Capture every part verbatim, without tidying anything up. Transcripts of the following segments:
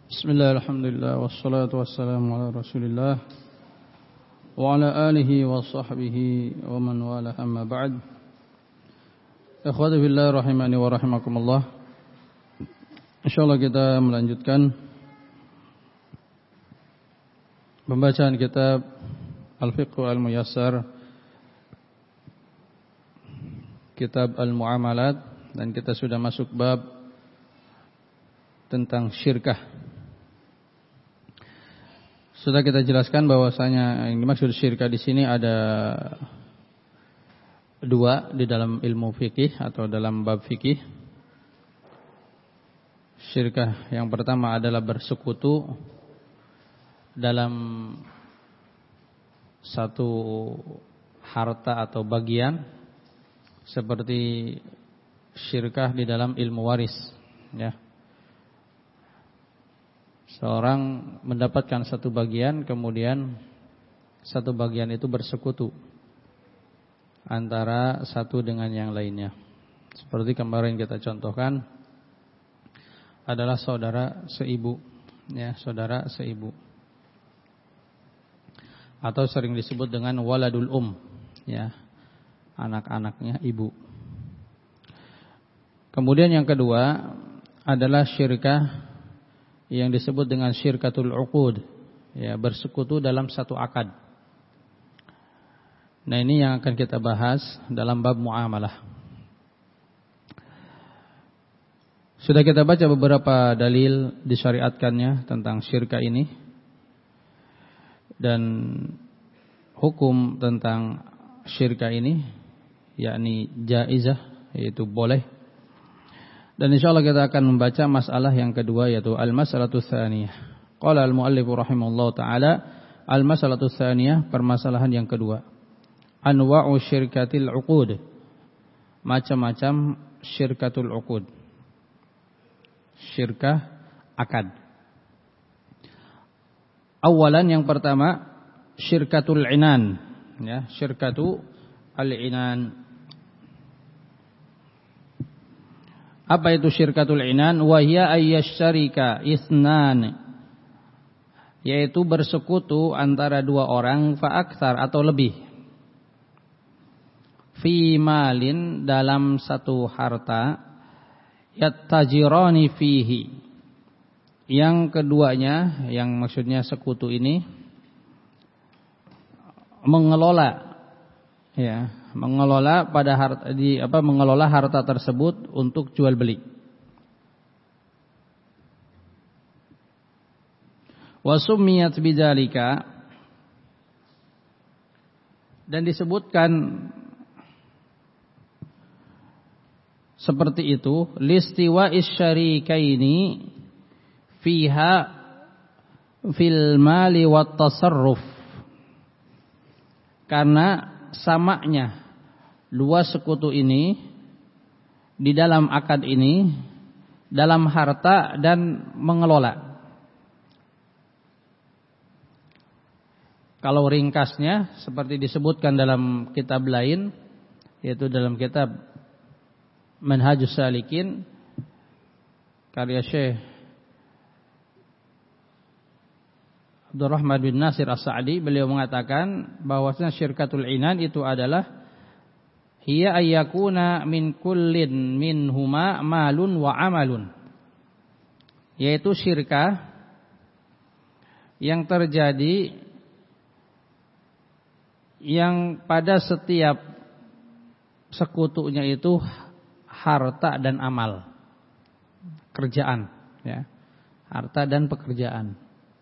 Bismillah, alhamdulillah, wassalatu wassalamu ala rasulillah wa ala alihi wa sahbihi wa man wala amma ba'd. Ikhwati fillah rahimani wa rahimakumullah. Insyaallah kita melanjutkan pembacaan kitab Al-Fiqh Al-Muyassar, kitab Al-Muamalat, dan kita sudah masuk bab tentang syirkah. Sudah kita jelaskan bahwasanya yang dimaksud syirkah di sini ada dua di dalam ilmu fikih atau dalam bab fikih. Syirkah yang pertama adalah bersekutu dalam satu harta atau bagian, seperti syirkah di dalam ilmu waris, ya. Seorang mendapatkan satu bagian, kemudian satu bagian itu bersekutu antara satu dengan yang lainnya. Seperti kemarin kita contohkan adalah saudara seibu, ya, saudara seibu. Atau sering disebut dengan waladul um, ya, anak-anaknya ibu. Kemudian yang kedua adalah syirkah yang disebut dengan syirkatul uqud, ya, bersekutu dalam satu akad. Nah, ini yang akan kita bahas dalam bab muamalah. Sudah kita baca beberapa dalil disyariatkannya tentang syirkah ini, dan hukum tentang syirkah ini yakni jaizah, yaitu boleh. Dan insyaallah kita akan membaca masalah yang kedua, yaitu al-mas'alatu tsaniyah. Qala al-muallif rahimahullahu taala, al-mas'alatu tsaniyah, permasalahan yang kedua. Anwa'u syirkatil uqud. Macam-macam syirkatul uqud. Syirkah akad. Awalan, yang pertama, syirkatul inan, ya, syirkatu al-inan. Apa itu syirkatul inan? Wa hiya ayyasharika itsnan, yaitu bersekutu antara dua orang fa aktsar atau lebih, fi malin, dalam satu harta, yattajirani fihi, yang keduanya, yang maksudnya sekutu ini mengelola, ya, mengelola pada harta di apa mengelola harta tersebut untuk jual beli. Wa summiyat bidzalika, dan disebutkan seperti itu, listiwa'is syarikaini fiha fil mali wat tasarruf, karena samanya dua sekutu ini di dalam akad ini, dalam harta dan mengelola. Kalau ringkasnya seperti disebutkan dalam kitab lain, yaitu dalam kitab Manhajus Salikin karya Syekh Abdurrahman bin Nasir As-Sa'di, beliau mengatakan bahwasanya syirkatul inan itu adalah hiya ayyakuna min kullin minhuma malun wa amalun, yaitu syirkah yang terjadi yang pada setiap sekutunya itu harta dan amal, kerjaan, ya, harta dan pekerjaan.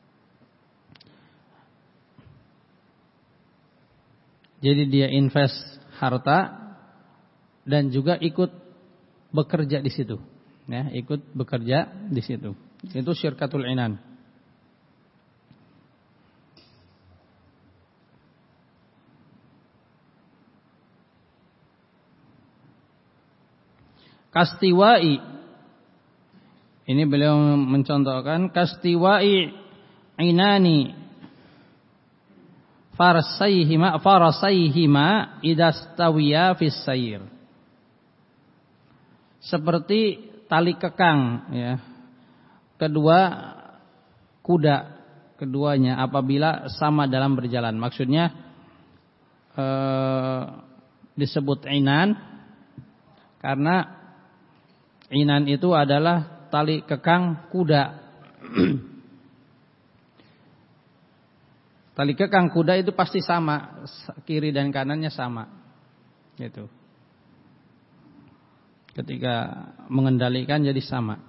Jadi dia invest harta dan juga ikut bekerja di situ, ya, ikut bekerja di situ. Itu syirkatul inan. Kastiwai, ini beliau mencontohkan kastiwai inani Farasaihima farasaihima idastawiya fis sayr, seperti tali kekang, ya, kedua kuda keduanya apabila sama dalam berjalan. Maksudnya eh, disebut inan karena inan itu adalah tali kekang kuda. Tali kekang kuda itu pasti sama, kiri dan kanannya sama. Gitu. Ketika mengendalikan jadi sama.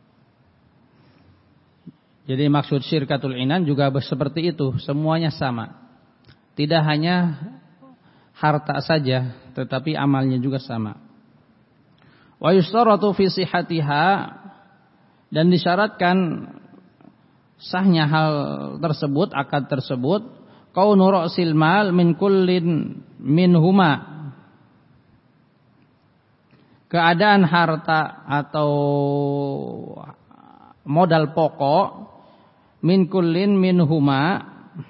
Jadi maksud syirkatul inan juga seperti itu, semuanya sama. Tidak hanya harta saja, tetapi amalnya juga sama. Wa yustaratu fi sihhatiha, dan disyaratkan sahnya hal tersebut, akad tersebut, kaunu ra'sil mal min kullin minhuma, keadaan harta atau modal pokok min kullin minhuma,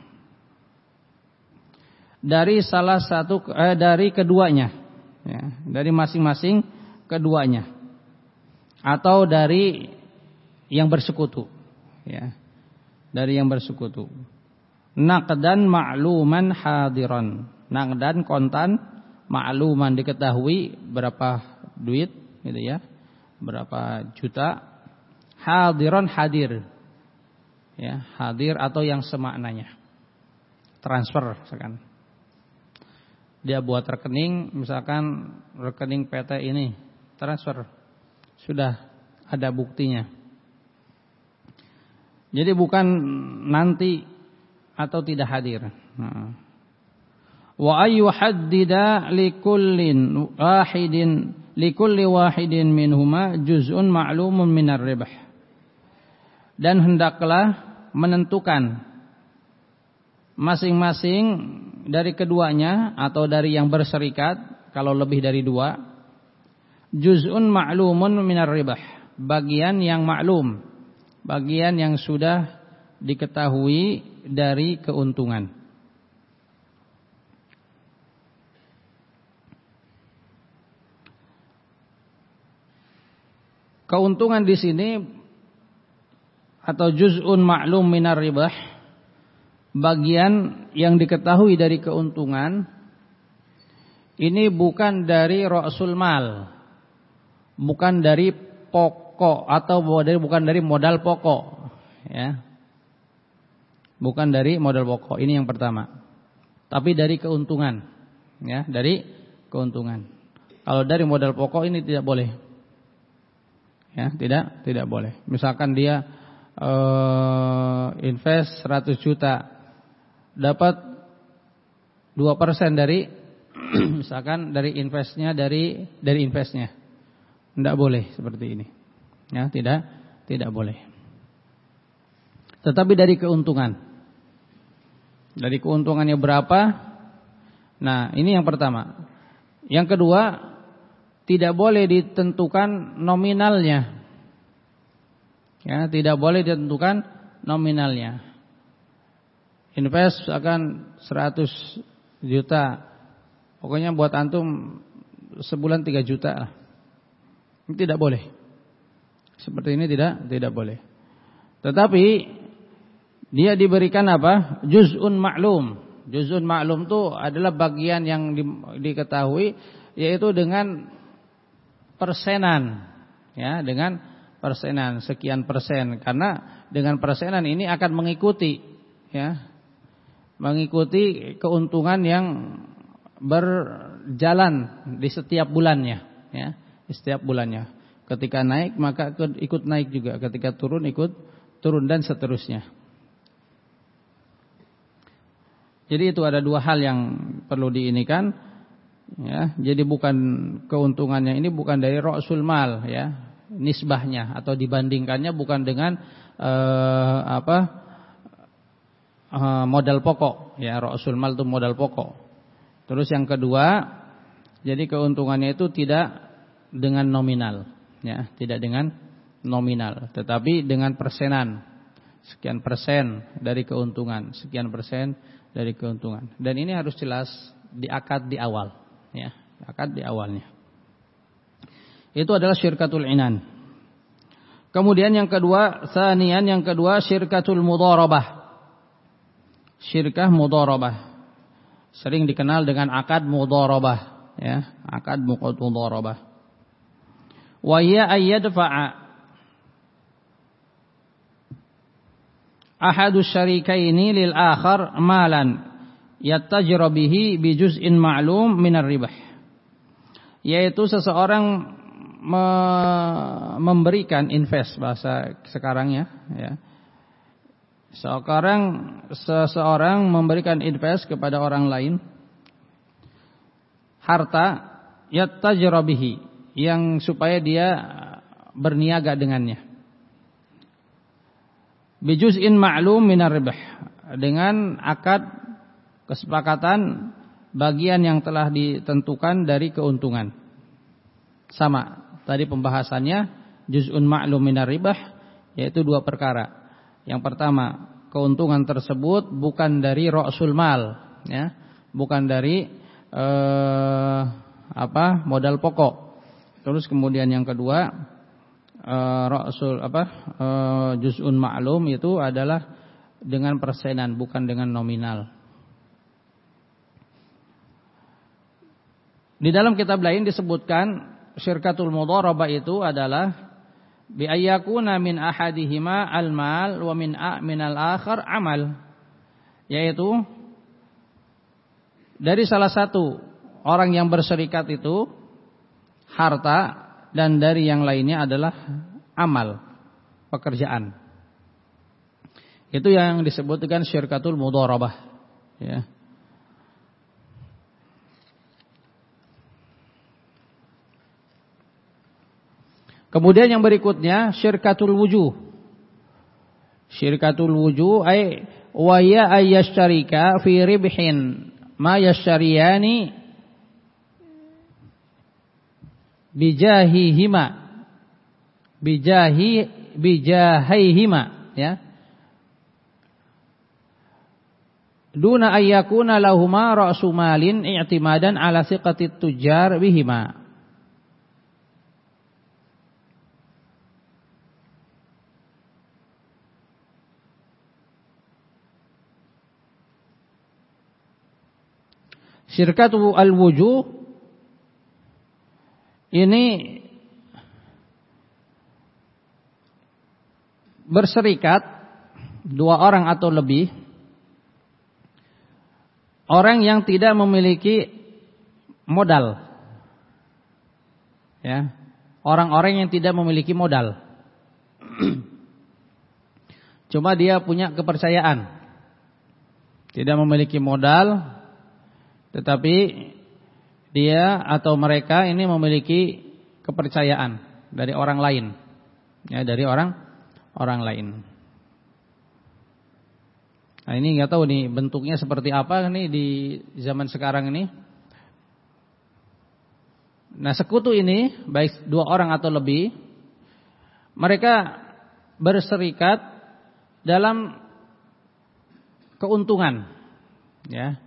dari salah satu eh, dari keduanya, ya, dari masing-masing keduanya, atau dari yang bersekutu, ya, dari yang bersekutu. Naqdan ma'luman hadiran, naqdan kontan, ma'luman diketahui berapa duit, gitu ya, berapa juta, hadiran hadir, ya, hadir atau yang semaknanya, transfer misalkan. Dia buat rekening, misalkan rekening P T ini transfer, sudah ada buktinya. Jadi bukan nanti atau tidak hadir. Nah. Wa ayyuhaddida likullin wahidin likulli wahidin minhuma juz'un ma'lumun minar ribh. Dan hendaklah menentukan masing-masing dari keduanya atau dari yang berserikat, kalau lebih dari dua, juz'un ma'lumun minar ribh, bagian yang maklum, bagian yang sudah diketahui dari keuntungan. Keuntungan di sini atau juz'un ma'lum minar ribah, bagian yang diketahui dari keuntungan, ini bukan dari ra'sul mal, bukan dari pokok atau bukan dari modal pokok, ya. Bukan dari modal pokok, ini yang pertama. Tapi dari keuntungan, ya, dari keuntungan. Kalau dari modal pokok ini tidak boleh. Ya, tidak tidak boleh. Misalkan dia uh, invest seratus juta, dapat dua persen dari misalkan dari investnya dari dari investnya. Tidak boleh seperti ini. Ya, tidak tidak boleh. Tetapi dari keuntungan. Dari keuntungannya berapa? Nah, ini yang pertama. Yang kedua, tidak boleh ditentukan nominalnya. Ya, tidak boleh ditentukan nominalnya. Invest akan seratus juta. Pokoknya buat antum sebulan tiga juta. Ini tidak boleh. Seperti ini tidak tidak boleh. Tetapi dia diberikan apa? Juz'un ma'lum. Juz'un ma'lum itu adalah bagian yang di, diketahui, yaitu dengan persenan, ya, dengan persenan, sekian persen, karena dengan persenan ini akan mengikuti, ya, mengikuti keuntungan yang berjalan di setiap bulannya, ya, di setiap bulannya. Ketika naik maka ikut naik juga, ketika turun ikut turun, dan seterusnya. Jadi itu ada dua hal yang perlu diinikan. Ya, jadi bukan keuntungannya ini bukan dari ra'sul mal, ya, nisbahnya atau dibandingkannya bukan dengan eh, apa eh, modal pokok, ya, ra'sul mal itu modal pokok. Terus yang kedua, jadi keuntungannya itu tidak dengan nominal, ya, tidak dengan nominal, tetapi dengan persenan, sekian persen dari keuntungan, sekian persen dari keuntungan, dan ini harus jelas di akad di awal. Ya, akad di awalnya. Itu adalah syirkatul inan. Kemudian yang kedua, tsaniyan yang kedua syirkatul mudharabah. Syirkah mudharabah. Sering dikenal dengan akad mudharabah, ya, akad mudharabah. Wa hiya ayyadfa'a ahadu syarikaini lil akhar malan yattajiru bihi bi juz'in ma'lum minar ribah. Yaitu seseorang me memberikan invest bahasa sekarangnya, ya. Sekarang seseorang memberikan invest kepada orang lain harta yattajiru bihi, yang supaya dia berniaga dengannya. Bijuz'in ma'lum minar ribah, dengan akad kesepakatan bagian yang telah ditentukan dari keuntungan. Sama tadi pembahasannya, juz'un ma'lum minar ribah, yaitu dua perkara. Yang pertama, keuntungan tersebut bukan dari ra'sul mal, ya, bukan dari eh, apa modal pokok. Terus kemudian yang kedua, eh, ra'sul apa eh, juz'un ma'lum itu adalah dengan persenan, bukan dengan nominal. Di dalam kitab lain disebutkan syirkatul mudharabah itu adalah bi ayyakuna min ahadihima al-mal wa min a minal akhar amal, yaitu dari salah satu orang yang berserikat itu harta, dan dari yang lainnya adalah amal, pekerjaan. Itu yang disebut dengan syirkatul mudharabah, ya. Kemudian yang berikutnya syirkatul wujuh. Syirkatul wujuh ay wa ya ayyashtarika fi ribhin ma yashtariyani bijahihima bijahi bijahihima, ya. Duna ayyakuna lahuma ra'su malin i'timadan ala siqatit tujjar bihima. Syirkatu al-wujuh ini berserikat dua orang atau lebih orang yang tidak memiliki modal, ya, orang-orang yang tidak memiliki modal. Cuma dia punya kepercayaan, tidak memiliki modal, tetapi dia atau mereka ini memiliki kepercayaan dari orang lain, ya, dari orang orang lain. Nah, ini nggak tahu nih bentuknya seperti apa nih di zaman sekarang ini. Nah, sekutu ini baik dua orang atau lebih, mereka berserikat dalam keuntungan, ya.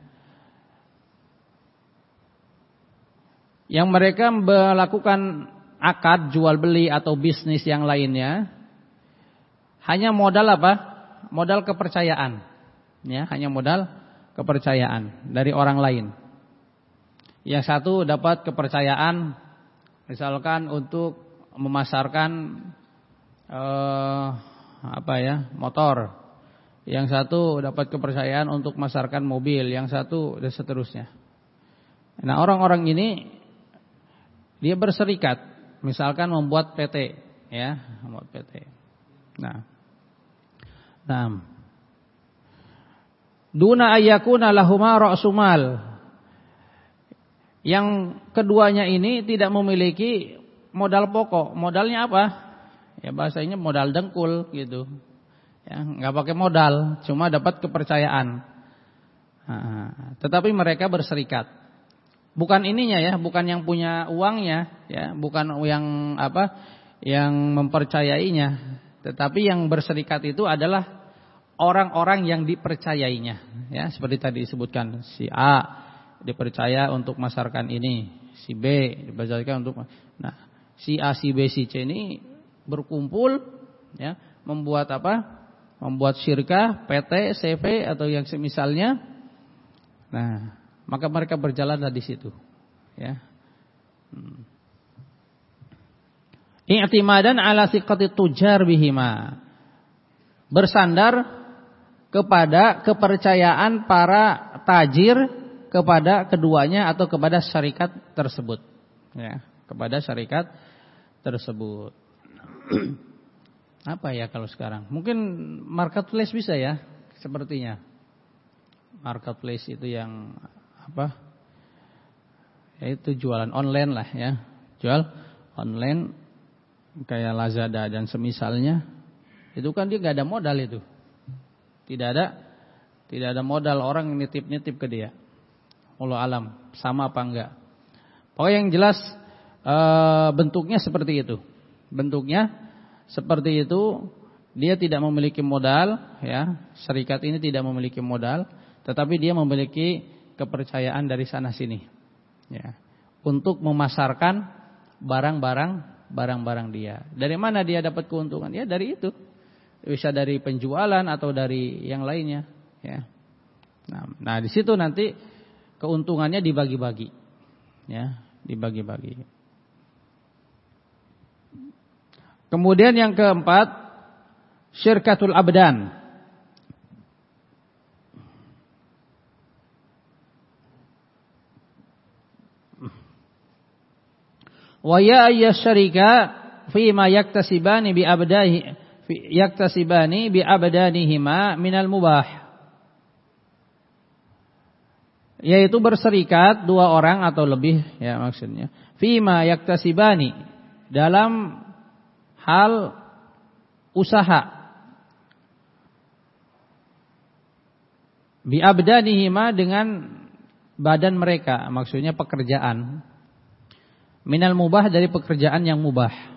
Yang mereka melakukan akad jual beli atau bisnis yang lainnya hanya modal apa? Modal kepercayaan, ya, hanya modal kepercayaan dari orang lain. Yang satu dapat kepercayaan misalkan untuk memasarkan eh, apa ya, motor. Yang satu dapat kepercayaan untuk memasarkan mobil, yang satu dan seterusnya. Nah, orang-orang ini dia berserikat, misalkan membuat P T, ya, membuat P T. Nah, nah, duna ayyakuna lahuma ra'su mal. Yang keduanya ini tidak memiliki modal pokok. Modalnya apa? Ya bahasanya modal dengkul gitu. Ya, enggak pakai modal, cuma dapat kepercayaan. Nah, tetapi mereka berserikat. Bukan ininya ya, bukan yang punya uangnya, ya, bukan yang apa, yang mempercayainya, tetapi yang berserikat itu adalah orang-orang yang dipercayainya, ya, seperti tadi disebutkan, si A dipercaya untuk masarkan ini, si B dipercayakan untuk, nah, si A, si B, si C ini berkumpul ya, membuat apa? Membuat syirkah, P T, C V atau yang semisalnya. Nah, maka mereka berjalanlah di situ ya. Hmm. I'timadan ala siqati tujar bihima. Bersandar kepada kepercayaan para tajir kepada keduanya atau kepada syarikat tersebut ya, kepada syarikat tersebut. Apa ya kalau sekarang? Mungkin marketplace bisa ya, sepertinya. Marketplace itu yang apa? Yaitu jualan online lah ya. Jual online kayak Lazada dan semisalnya. Itu kan dia enggak ada modal itu. Tidak ada tidak ada modal orang nitip-nitip ke dia. Allah alam, sama apa enggak. Pokoknya yang jelas e, bentuknya seperti itu. Bentuknya seperti itu, dia tidak memiliki modal ya. Syarikat ini tidak memiliki modal, tetapi dia memiliki kepercayaan dari sana sini. Ya. Untuk memasarkan barang-barang barang-barang dia. Dari mana dia dapat keuntungan? Ya dari itu. Bisa dari penjualan atau dari yang lainnya ya. Nah, nah di situ nanti keuntungannya dibagi-bagi ya, dibagi-bagi. Kemudian yang keempat, syirkatul abdan. Wa ya ayyasyarika fi ma yaktasibani bi abdahi yaktasibani bi abdanihima minal mubah, yaitu berserikat dua orang atau lebih ya maksudnya, fima yaktasibani dalam hal usaha, bi abdanihima dengan badan mereka, maksudnya pekerjaan, minal mubah dari pekerjaan yang mubah.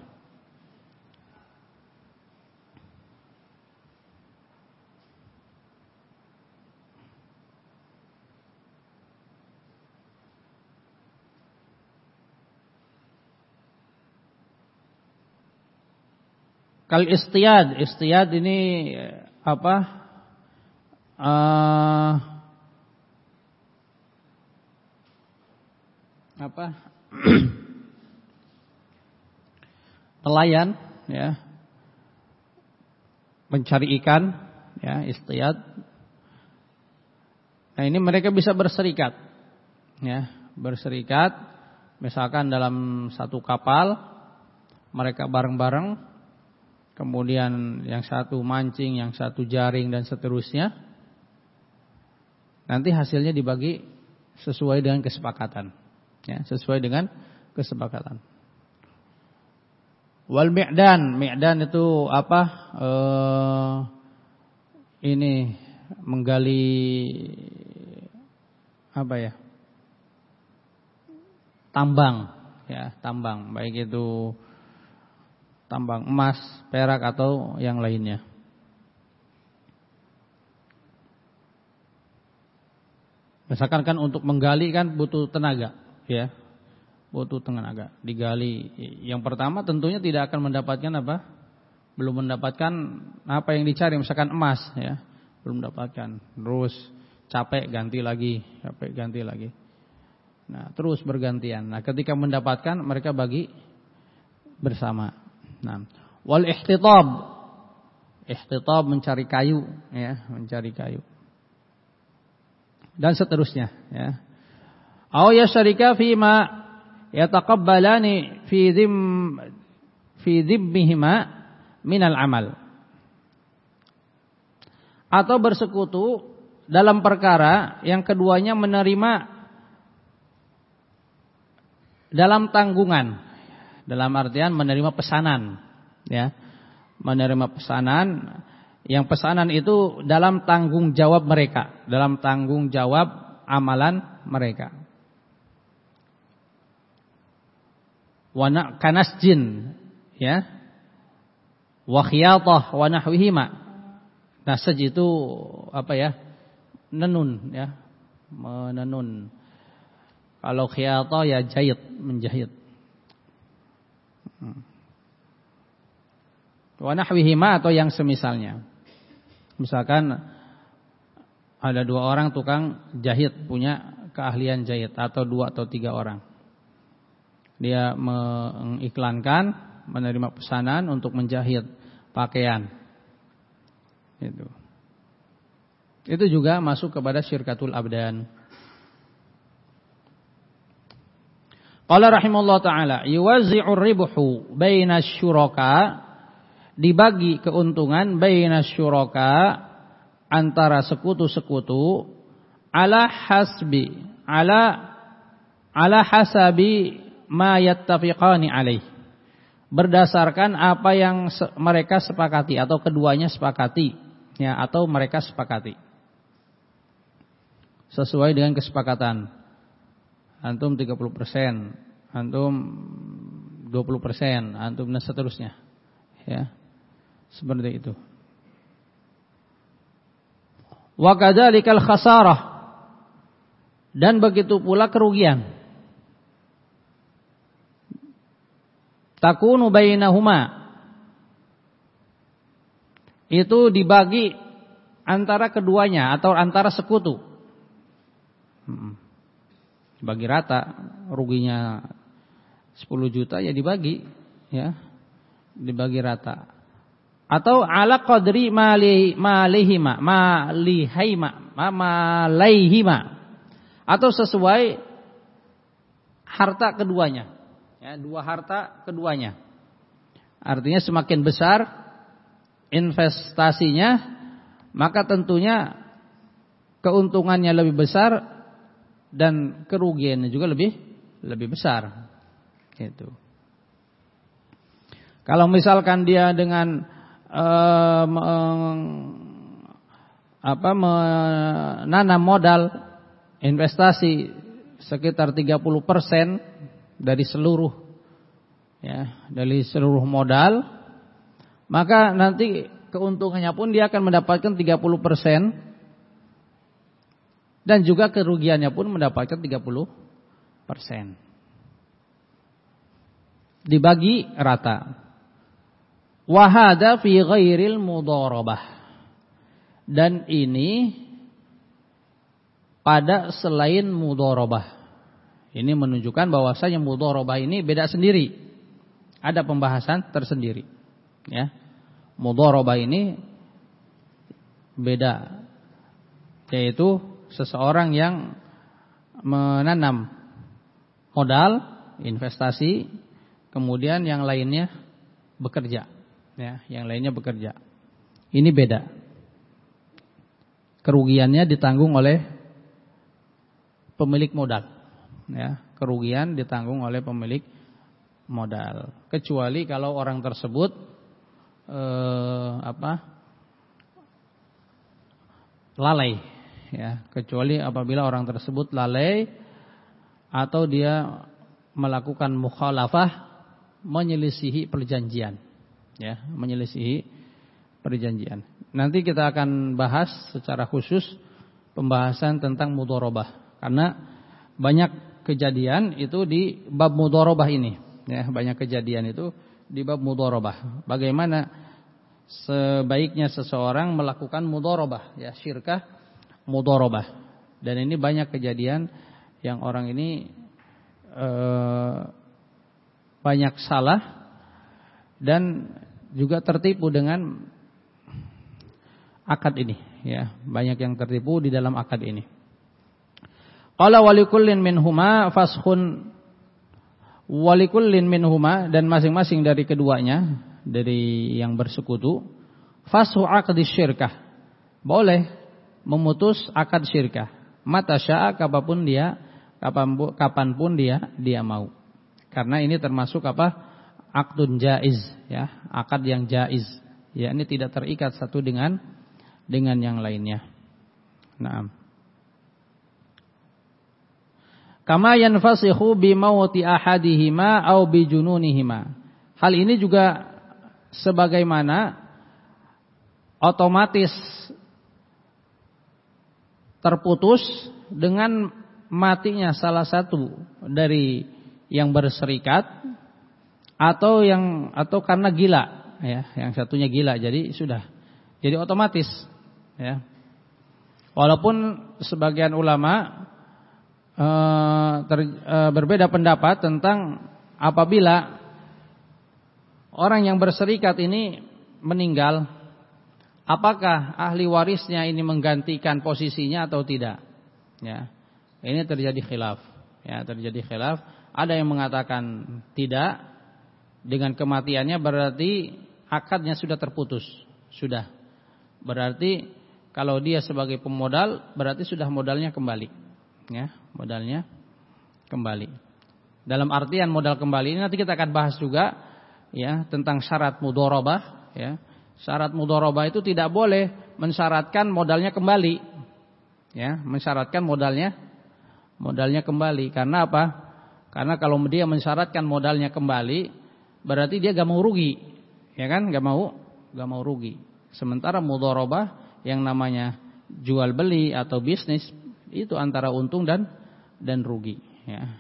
Kal istiyad, istiyad ini apa? Uh, apa? Nelayan, ya, mencari ikan, ya, istiyad. Nah ini mereka bisa berserikat, ya, berserikat. Misalkan dalam satu kapal, mereka bareng-bareng. Kemudian yang satu mancing, yang satu jaring dan seterusnya. Nanti hasilnya dibagi sesuai dengan kesepakatan, ya, sesuai dengan kesepakatan. Wal mi'dan, mi'dan itu apa? Eh, ini menggali apa ya? Tambang, ya, tambang, baik itu tambang emas, perak atau yang lainnya. Misalkan kan untuk menggali kan butuh tenaga, ya. Butuh tenaga. Digali. Yang pertama tentunya tidak akan mendapatkan apa? Belum mendapatkan apa yang dicari, misalkan emas, ya. Belum mendapatkan. Terus capek ganti lagi, capek ganti lagi. Nah, terus bergantian. Nah, ketika mendapatkan mereka bagi bersama. Nah, wal ihtitab, ihtitab mencari kayu, ya, mencari kayu, dan seterusnya, ya. Aw yasharika fi ma yataqabbalani fi dhim fi dhimmihima minal amal, atau bersekutu dalam perkara yang keduanya menerima dalam tanggungan. Dalam artian menerima pesanan, ya, menerima pesanan, yang pesanan itu dalam tanggung jawab mereka, dalam tanggung jawab amalan mereka. Wana kanasjin, ya, wa khiyatah wa nahwihima. Nasaj itu apa ya? Nenun, ya, menenun. Kalau khiyatah ya jahit, menjahit. Wa nahwihima atau yang semisalnya. Misalkan ada dua orang tukang jahit, punya keahlian jahit, atau dua atau tiga orang. Dia mengiklankan, menerima pesanan untuk menjahit pakaian. Itu. Itu juga masuk kepada syirkatul abdan. Qala rahimahullah ta'ala, yuwazzi'ur ribhu baina syuraka, dibagi keuntungan baina syuraka, antara sekutu-sekutu, ala hasbi, ala ala hasabi ma yattafiqani alaih, berdasarkan apa yang mereka sepakati atau keduanya sepakati, ya, atau mereka sepakati. Sesuai dengan kesepakatan. Antum tiga puluh persen, antum dua puluh persen, antum dan seterusnya. Ya. Seperti itu. Wa kadzalikal khasarah, dan begitu pula kerugian. Takunu bainahuma, itu dibagi antara keduanya atau antara sekutu. Hmm. Bagi rata, ruginya sepuluh juta ya dibagi, ya, dibagi rata. Atau ala qadri mali malihima malihima malaihima, atau sesuai harta keduanya, ya, dua harta keduanya. Artinya semakin besar investasinya, maka tentunya keuntungannya lebih besar dan kerugiannya juga lebih lebih besar. Gitu. Kalau misalkan dia dengan uh, meng, apa menanam modal investasi sekitar tiga puluh persen dari seluruh, ya, dari seluruh modal, maka nanti keuntungannya pun dia akan mendapatkan tiga puluh persen. Dan juga kerugiannya pun mendapatkan tiga puluh persen. Dibagi rata. Wa hadza fi ghairil mudharabah. Dan ini pada selain mudharabah. Ini menunjukkan bahwasanya mudharabah ini beda sendiri. Ada pembahasan tersendiri. Ya. Mudharabah ini beda. Yaitu seseorang yang menanam modal, investasi, kemudian yang lainnya bekerja, ya, yang lainnya bekerja. Ini beda. Kerugiannya ditanggung oleh pemilik modal, ya, kerugian ditanggung oleh pemilik modal. Kecuali kalau orang tersebut eh, apa? lalai. Ya, kecuali apabila orang tersebut lalai atau dia melakukan mukhalafah, menyelisihi perjanjian, ya, menyelisihi perjanjian. Nanti kita akan bahas secara khusus pembahasan tentang mudharabah, karena banyak kejadian itu di bab mudharabah ini, ya, banyak kejadian itu di bab mudharabah. Bagaimana sebaiknya seseorang melakukan mudharabah, ya, syirkah mudharabah. Dan ini banyak kejadian yang orang ini e, banyak salah dan juga tertipu dengan akad ini, ya, banyak yang tertipu di dalam akad ini. Qala walikullin minhuma fashun, walikullin minhuma, dan masing-masing dari keduanya, dari yang bersekutu, fashu aqdi syirkah, boleh memutus akad syirkah, mata syaa, kapanpun dia, kapan kapanpun dia dia mau. Karena ini termasuk apa? Aqdun jaiz, ya, akad yang jaiz, ya, ini tidak terikat satu dengan dengan yang lainnya. Naam. Kama yanfasikhu bi mauti ahadihima au bi jununihima. Hal ini juga sebagaimana otomatis terputus dengan matinya salah satu dari yang berserikat, atau yang atau karena gila, ya, yang satunya gila. Jadi sudah, jadi otomatis, ya. Walaupun sebagian ulama e, ter, e, berbeda pendapat tentang apabila orang yang berserikat ini meninggal, apakah ahli warisnya ini menggantikan posisinya atau tidak? Ya, ini terjadi khilaf. Ya, terjadi khilaf. Ada yang mengatakan tidak, dengan kematiannya berarti akadnya sudah terputus, sudah. Berarti kalau dia sebagai pemodal, berarti sudah modalnya kembali, ya, modalnya kembali. Dalam artian modal kembali ini nanti kita akan bahas juga, ya, tentang syarat mudharabah, ya. Syarat mudharabah itu tidak boleh mensyaratkan modalnya kembali, ya, mensyaratkan modalnya modalnya kembali. Karena apa? Karena kalau dia mensyaratkan modalnya kembali, berarti dia gak mau rugi, ya kan? Gak mau, gak mau rugi. Sementara mudharabah yang namanya jual beli atau bisnis itu antara untung dan dan rugi, ya.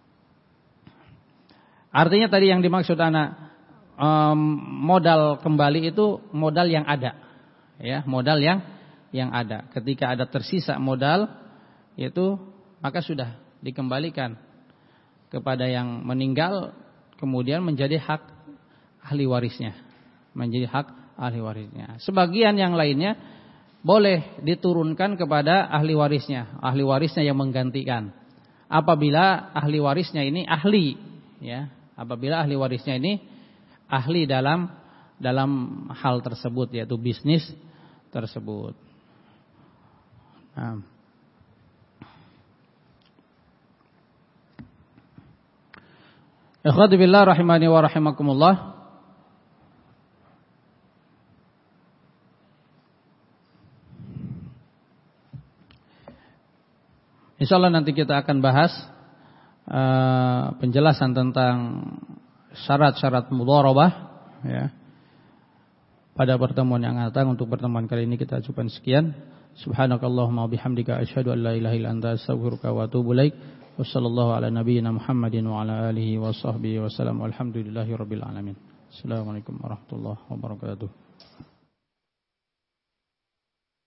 Artinya tadi yang dimaksud anak um, modal kembali itu modal yang ada, ya, modal yang yang ada. Ketika ada tersisa modal itu maka sudah dikembalikan kepada yang meninggal, kemudian menjadi hak ahli warisnya, menjadi hak ahli warisnya. Sebagian yang lainnya boleh diturunkan kepada ahli warisnya, ahli warisnya yang menggantikan. Apabila ahli warisnya ini ahli, ya, apabila ahli warisnya ini ahli dalam dalam hal tersebut, yaitu bisnis tersebut. Nah. Ikhwati billah rahimani wa rahimakumullah. Insyaallah nanti kita akan bahas uh, penjelasan tentang syarat-syarat mudharabah, ya, pada pertemuan yang akan datang. Untuk pertemuan kali ini kita cukupkan sekian. Subhanakallahumma bihamdika asyhadu an la ilaha illa anta astaghfiruka wa atubu ilaik. Wassallallahu ala nabiyyina Muhammadin wa ala alihi wa sahbihi wasallam. Walhamdulillahirabbil alamin. Assalamualaikum warahmatullahi wabarakatuh.